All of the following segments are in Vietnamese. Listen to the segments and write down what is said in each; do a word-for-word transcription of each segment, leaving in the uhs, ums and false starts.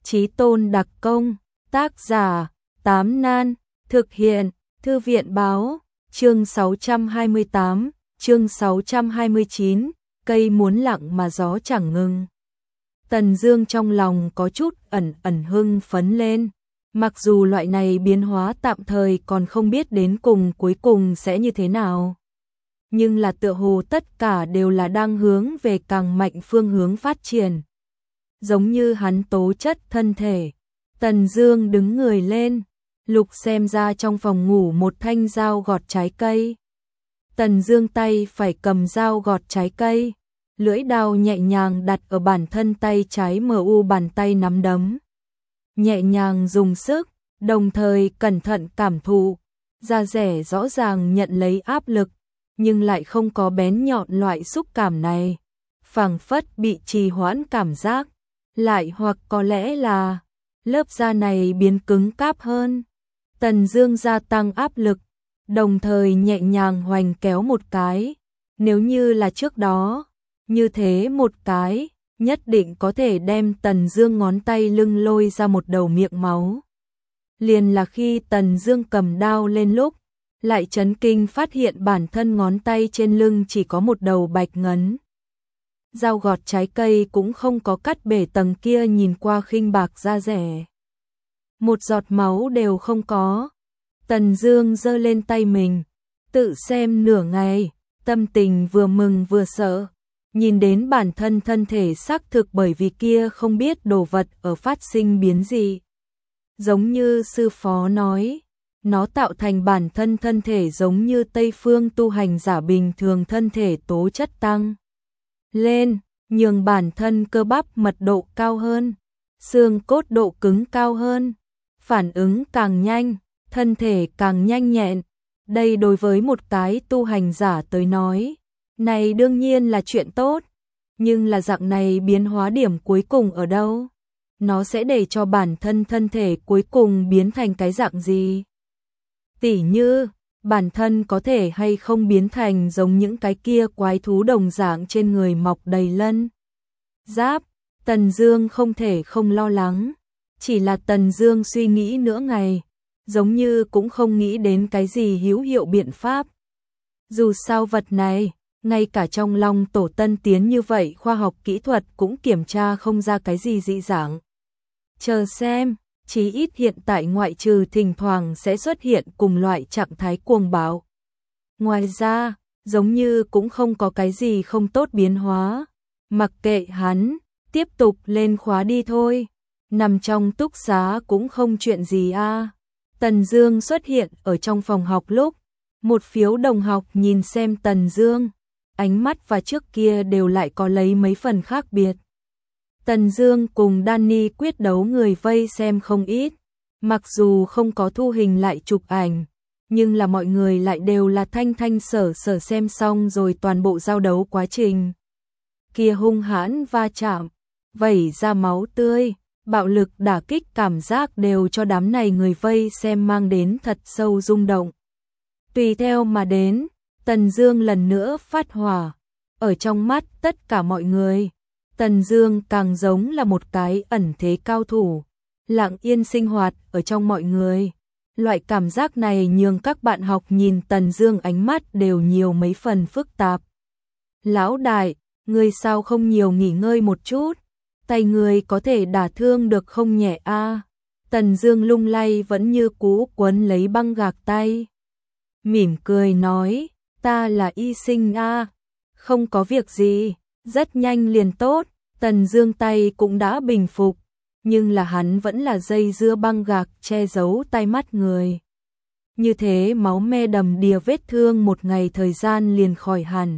Chí tôn đặc công, tác giả, Tám Nan, thực hiện, Thư viện báo, chương sáu trăm hai mươi tám, chương sáu trăm hai mươi chín, cây muốn lặng mà gió chẳng ngừng. Tần Dương trong lòng có chút ẩn ẩn hưng phấn lên, mặc dù loại này biến hóa tạm thời còn không biết đến cùng cuối cùng sẽ như thế nào. Nhưng là tựa hồ tất cả đều là đang hướng về càng mạnh phương hướng phát triển. Giống như hắn tố chất thân thể. Tần Dương đứng người lên, lục xem ra trong phòng ngủ một thanh dao gọt trái cây. Tần Dương tay phải cầm dao gọt trái cây, lưỡi dao nhẹ nhàng đặt ở bản thân tay trái mờ u bàn tay nắm đấm. Nhẹ nhàng dùng sức, đồng thời cẩn thận cảm thụ, da rẻ rõ ràng nhận lấy áp lực, nhưng lại không có bén nhọn loại xúc cảm này, phảng phất bị trì hoãn cảm giác, lại hoặc có lẽ là lớp da này biến cứng cáp hơn. Tần Dương gia tăng áp lực, đồng thời nhẹ nhàng hoành kéo một cái, nếu như là trước đó, như thế một cái, nhất định có thể đem Tần Dương ngón tay lưng lôi ra một đầu miệng máu. Liền là khi Tần Dương cầm đao lên lúc, lại chấn kinh phát hiện bản thân ngón tay trên lưng chỉ có một đầu bạch ngấn. Dao gọt trái cây cũng không có cắt bể tầng kia nhìn qua khinh bạc da rẻ. Một giọt máu đều không có. Tần Dương giơ lên tay mình, tự xem nửa ngày, tâm tình vừa mừng vừa sợ. Nhìn đến bản thân thân thể xác thực bởi vì kia không biết đồ vật ở phát sinh biến gì. Giống như sư phó nói, nó tạo thành bản thân thân thể giống như Tây phương tu hành giả bình thường thân thể tố chất tăng lên, nhường bản thân cơ bắp mật độ cao hơn, xương cốt độ cứng cao hơn, phản ứng càng nhanh, thân thể càng nhanh nhẹn. Đây đối với một cái tu hành giả tới nói, này đương nhiên là chuyện tốt, nhưng là dạng này biến hóa điểm cuối cùng ở đâu? Nó sẽ để cho bản thân thân thể cuối cùng biến thành cái dạng gì? Tỉ như, bản thân có thể hay không biến thành giống những cái kia quái thú đồng dạng trên người mọc đầy lân giáp. Tần Dương không thể không lo lắng, chỉ là Tần Dương suy nghĩ nửa ngày, giống như cũng không nghĩ đến cái gì hữu hiệu biện pháp. Dù sao vật này, ngay cả trong Long Tổ tân tiến như vậy khoa học kỹ thuật cũng kiểm tra không ra cái gì dị dạng. Chờ xem, chí ít hiện tại ngoại trừ thỉnh thoảng sẽ xuất hiện cùng loại trạng thái cuồng bạo. Ngoài ra, giống như cũng không có cái gì không tốt biến hóa. Mặc kệ hắn, tiếp tục lên khóa đi thôi. Nằm trong túc xá cũng không chuyện gì a. À. Tần Dương xuất hiện ở trong phòng học lúc, một phiếu đồng học nhìn xem Tần Dương, ánh mắt và trước kia đều lại có lấy mấy phần khác biệt. Tần Dương cùng Danny quyết đấu người vây xem không ít, mặc dù không có thu hình lại chụp ảnh, nhưng là mọi người lại đều là thanh thanh sở sở xem xong rồi toàn bộ giao đấu quá trình. Kia hung hãn va chạm, vẩy ra máu tươi, bạo lực đả kích cảm giác đều cho đám này người vây xem mang đến thật sâu rung động. Tùy theo mà đến, Tần Dương lần nữa phát hỏa, ở trong mắt tất cả mọi người. Tần Dương càng giống là một cái ẩn thế cao thủ, lặng yên sinh hoạt ở trong mọi người. Loại cảm giác này nhường các bạn học nhìn Tần Dương ánh mắt đều nhiều mấy phần phức tạp. Lão đại, ngươi sao không nhiều nghỉ ngơi một chút? Tay ngươi có thể đả thương được không nhẹ a? À? Tần Dương lung lay vẫn như cũ quấn lấy băng gạc tay. Mỉm cười nói, ta là y sinh a, à? Không có việc gì. Rất nhanh liền tốt. Tần Dương tay cũng đã bình phục, nhưng là hắn vẫn là dây dưa băng gạc che giấu tai mắt người. Như thế máu me đầm đìa vết thương một ngày thời gian liền khỏi hẳn.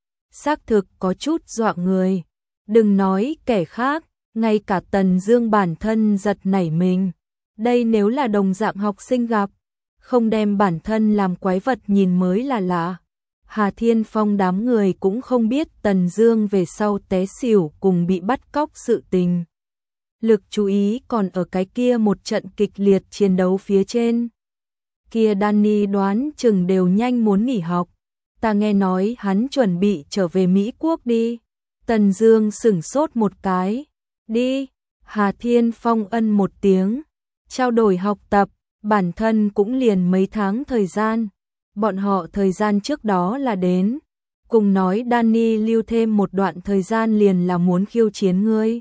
Xác thực có chút dọa người. Đừng nói kẻ khác, ngay cả Tần Dương bản thân giật nảy mình. Đây nếu là đồng dạng học sinh gặp, không đem bản thân làm quái vật nhìn mới là lạ. Hà Thiên Phong đám người cũng không biết Tần Dương về sau té xỉu cùng bị bắt cóc sự tình. Lực chú ý còn ở cái kia một trận kịch liệt chiến đấu phía trên. Kia Danny đoán chừng đều nhanh muốn nghỉ học. Ta nghe nói hắn chuẩn bị trở về Mỹ Quốc đi. Tần Dương sững sốt một cái. Đi, Hà Thiên Phong ân một tiếng, trao đổi học tập, bản thân cũng liền mấy tháng thời gian. Bọn họ thời gian trước đó là đến, cùng nói Danny lưu thêm một đoạn thời gian liền là muốn khiêu chiến ngươi.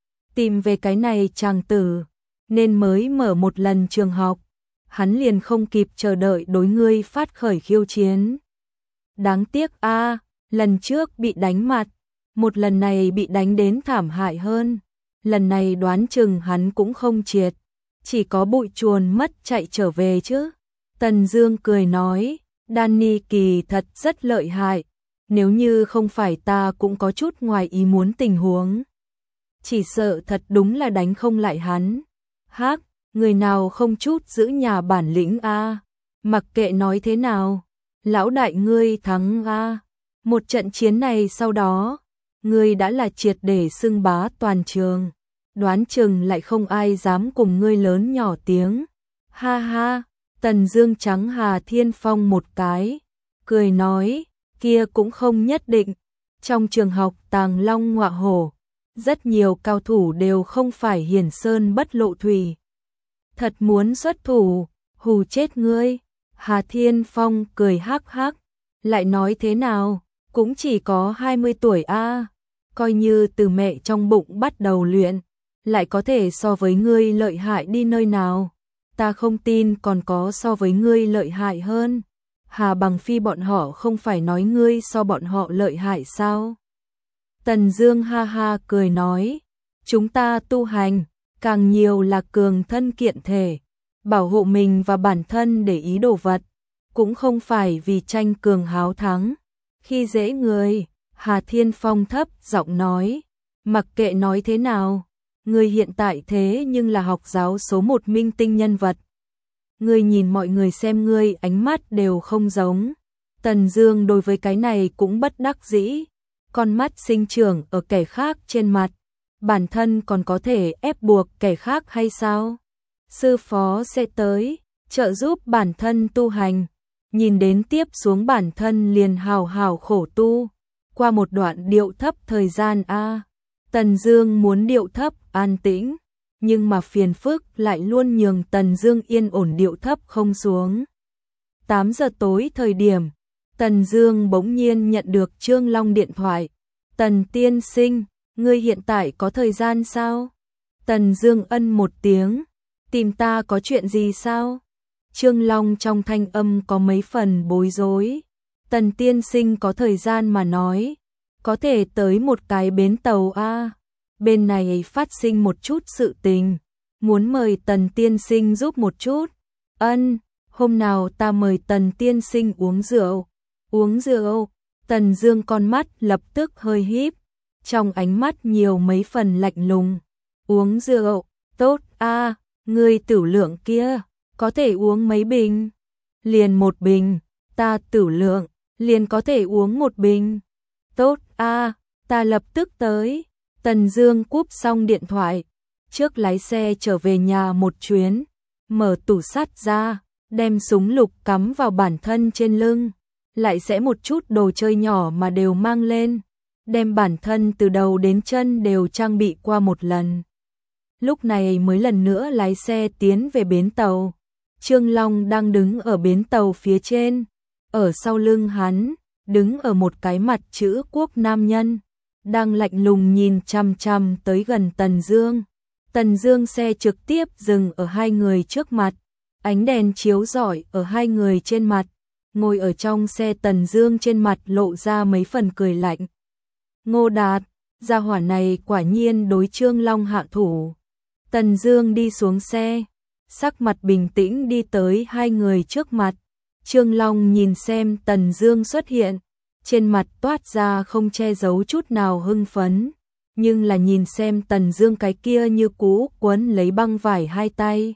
Tìm về cái này chàng tử, nên mới mở một lần trường học, hắn liền không kịp chờ đợi đối ngươi phát khởi khiêu chiến. Đáng tiếc a, lần trước bị đánh mặt, một lần này bị đánh đến thảm hại hơn. Lần này đoán chừng hắn cũng không triệt, chỉ có bụi chuồn mất chạy trở về chứ. Tần Dương cười nói, Danny kỳ thật rất lợi hại, nếu như không phải ta cũng có chút ngoài ý muốn tình huống. Chỉ sợ thật đúng là đánh không lại hắn. Hắc, người nào không chút giữ nhà bản lĩnh a, mặc kệ nói thế nào, lão đại ngươi thắng a. Một trận chiến này sau đó, ngươi đã là triệt để xưng bá toàn trường, đoán chừng lại không ai dám cùng ngươi lớn nhỏ tiếng. Ha ha, Tần Dương trắng Hà Thiên Phong một cái, cười nói, kia cũng không nhất định. Trong trường học Tàng Long Ngọa Hổ, rất nhiều cao thủ đều không phải hiển sơn bất lộ thủy. Thật muốn xuất thủ, hù chết ngươi. Hà Thiên Phong cười hắc hắc, lại nói thế nào, cũng chỉ có hai mươi tuổi a, coi như từ mẹ trong bụng bắt đầu luyện, lại có thể so với ngươi lợi hại đi nơi nào. Ta không tin còn có so với ngươi lợi hại hơn. Hà Bằng Phi bọn họ không phải nói ngươi so bọn họ lợi hại sao? Tần Dương ha ha cười nói, chúng ta tu hành, càng nhiều là cường thân kiện thể, bảo hộ mình và bản thân để ý đồ vật, cũng không phải vì tranh cường háo thắng. Khi dễ người, Hà Thiên Phong thấp giọng nói, mặc kệ nói thế nào, ngươi hiện tại thế nhưng là học giáo số một minh tinh nhân vật. Ngươi nhìn mọi người xem ngươi ánh mắt đều không giống. Tần Dương đối với cái này cũng bất đắc dĩ, con mắt sinh trưởng ở kẻ khác trên mặt, bản thân còn có thể ép buộc kẻ khác hay sao? Sư phó sẽ tới, trợ giúp bản thân tu hành, nhìn đến tiếp xuống bản thân liền hào hào khổ tu, qua một đoạn điệu thấp thời gian a. Tần Dương muốn điệu thấp an tĩnh, nhưng mà phiền phức lại luôn nhường Tần Dương yên ổn điệu thấp không xuống. tám giờ tối thời điểm, Tần Dương bỗng nhiên nhận được Trương Long điện thoại. Tần tiên sinh, ngươi hiện tại có thời gian sao? Tần Dương ân một tiếng, tìm ta có chuyện gì sao? Trương Long trong thanh âm có mấy phần bối rối. Tần tiên sinh có thời gian mà nói, có thể tới một cái bến tàu a. Bên này phát sinh một chút sự tình, muốn mời Tần tiên sinh giúp một chút. Ân, hôm nào ta mời Tần tiên sinh uống rượu. Uống rượu? Tần Dương con mắt lập tức hơi híp, trong ánh mắt nhiều mấy phần lạnh lùng. Uống rượu? Tốt a, ngươi tửu lượng kia, có thể uống mấy bình? Liền một bình, ta tửu lượng, liền có thể uống một bình. Tốt a, ta lập tức tới. Tần Dương cúp xong điện thoại, trước lái xe trở về nhà một chuyến, mở tủ sắt ra, đem súng lục cắm vào bản thân trên lưng, lại sẽ một chút đồ chơi nhỏ mà đều mang lên, đem bản thân từ đầu đến chân đều trang bị qua một lần. Lúc này mới lần nữa lái xe tiến về bến tàu. Trương Long đang đứng ở bến tàu phía trên, ở sau lưng hắn, đứng ở một cái mặt chữ quốc nam nhân, đang lạnh lùng nhìn chằm chằm tới gần Tần Dương. Tần Dương xe trực tiếp dừng ở hai người trước mặt, ánh đèn chiếu rọi ở hai người trên mặt, ngồi ở trong xe Tần Dương trên mặt lộ ra mấy phần cười lạnh. Ngô Đạt, gia hỏa này quả nhiên đối Trương Long hạ thủ. Tần Dương đi xuống xe, sắc mặt bình tĩnh đi tới hai người trước mặt. Trương Long nhìn xem Tần Dương xuất hiện, trên mặt toát ra không che giấu chút nào hưng phấn, nhưng là nhìn xem Tần Dương cái kia như cũ quấn lấy băng vải hai tay,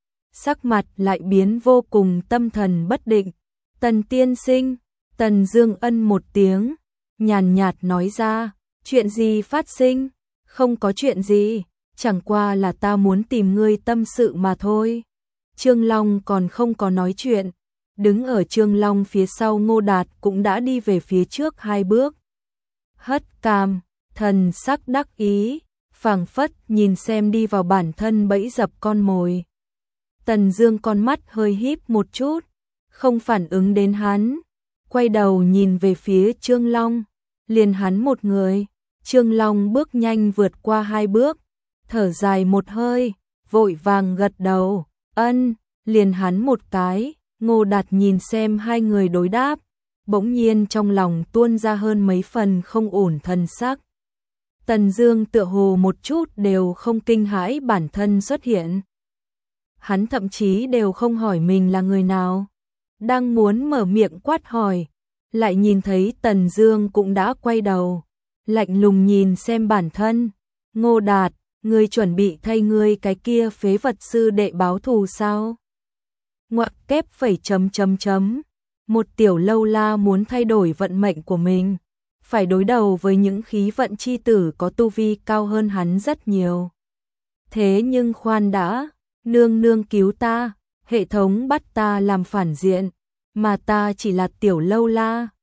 sắc mặt lại biến vô cùng tâm thần bất định. Tần tiên sinh, Tần Dương ân một tiếng, nhàn nhạt nói ra, chuyện gì phát sinh? Không có chuyện gì, chẳng qua là ta muốn tìm ngươi tâm sự mà thôi. Trương Long còn không có nói chuyện, đứng ở Trương Long phía sau Ngô Đạt cũng đã đi về phía trước hai bước. Hất cằm, thần sắc đắc ý, phảng phất nhìn xem đi vào bản thân bẫy dập con mồi. Tần Dương con mắt hơi híp một chút, không phản ứng đến hắn, quay đầu nhìn về phía Trương Long, liền hắn một người. Trương Long bước nhanh vượt qua hai bước, thở dài một hơi, vội vàng gật đầu, ân, liền hắn một cái. Ngô Đạt nhìn xem hai người đối đáp, bỗng nhiên trong lòng tuôn ra hơn mấy phần không ổn thần sắc. Tần Dương tựa hồ một chút đều không kinh hãi bản thân xuất hiện. Hắn thậm chí đều không hỏi mình là người nào. Đang muốn mở miệng quát hỏi, lại nhìn thấy Tần Dương cũng đã quay đầu, lạnh lùng nhìn xem bản thân. Ngô Đạt, ngươi chuẩn bị thay ngươi cái kia phế vật sư đệ báo thù sao? Ngoặc kép phẩy chấm chấm chấm. Một tiểu lâu la muốn thay đổi vận mệnh của mình, phải đối đầu với những khí vận chi tử có tu vi cao hơn hắn rất nhiều. Thế nhưng khoan đã, nương nương cứu ta, hệ thống bắt ta làm phản diện, mà ta chỉ là tiểu lâu la,